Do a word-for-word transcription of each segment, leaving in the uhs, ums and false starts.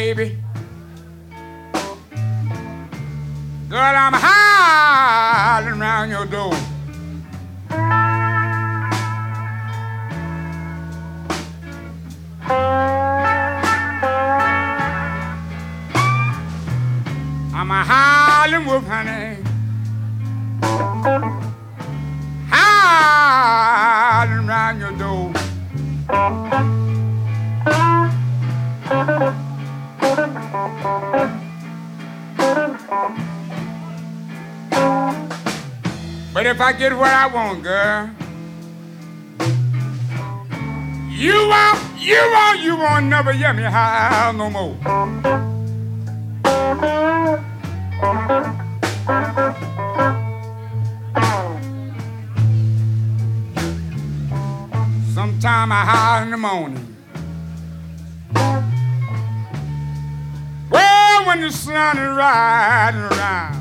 baby. Girl, I'm howling around your door. I'm a howling wolf, honey. Howling around your door. But if I get what I want, girl, you won't, you won't, you won't never hear me howl no more. Sometime I howl in the morning. Well, when the sun is riding around.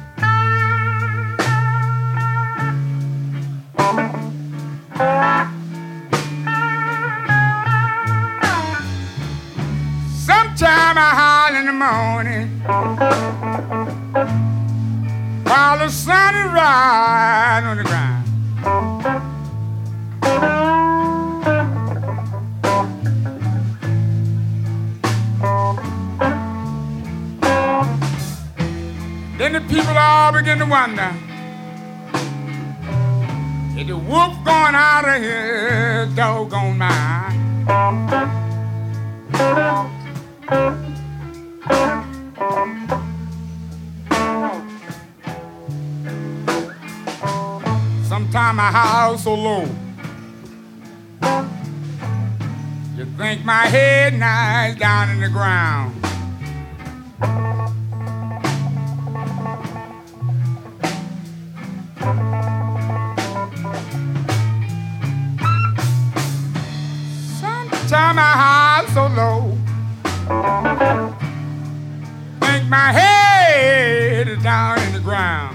Sometime I howl in the morning while the sun is riding on the ground. Then the people all begin to wonder, is the wolf going out of here, doggone mine? Sometimes I howl so low, you think my head now is down in the ground. Sometimes I howl so low, think my head is down in the ground.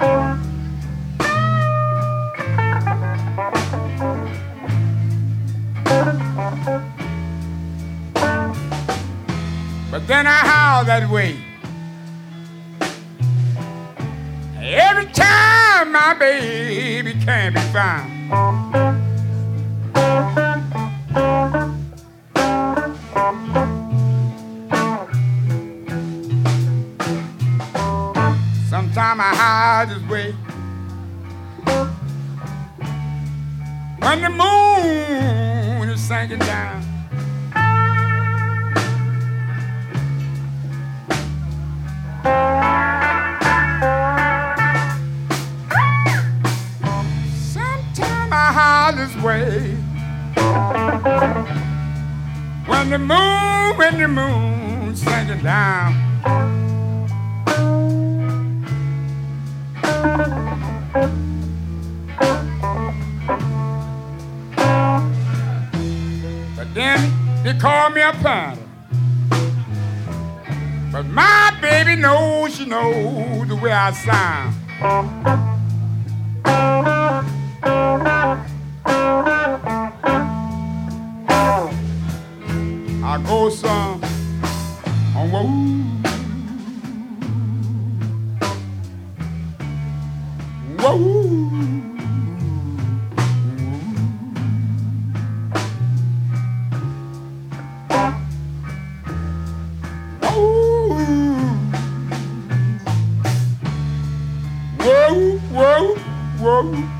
But then I howl that way every time my baby can't be found. Sometimes I howl this way when the moon is sinking down. Sometimes I howl this way when the moon, when the moon's sinking down. But then they call me a pattern. But my baby knows, she knows the way I sound. I go some on whoa. Whoa. Whoa, whoa, whoa.